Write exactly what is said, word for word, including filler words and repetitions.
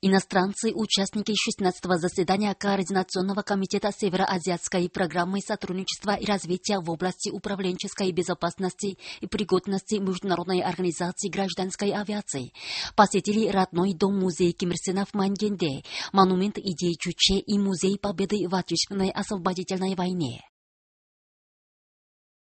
Иностранцы, участники шестнадцатого заседания Координационного комитета Североазиатской программы сотрудничества и развития в области управленческой безопасности и пригодности Международной организации гражданской авиации, посетили родной дом-музей Ким Ир Сена в Маньгенде, монумент идей Чуче и музей Победы в Отечественной освободительной войне.